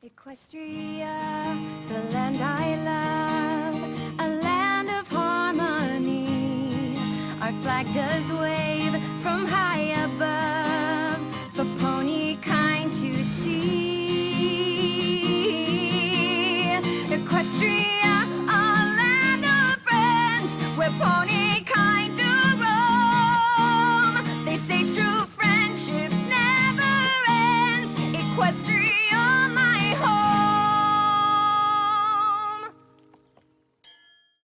Equestria, the land I love, a land of harmony. Our flag does wave from high above for pony kind to see. Equestria.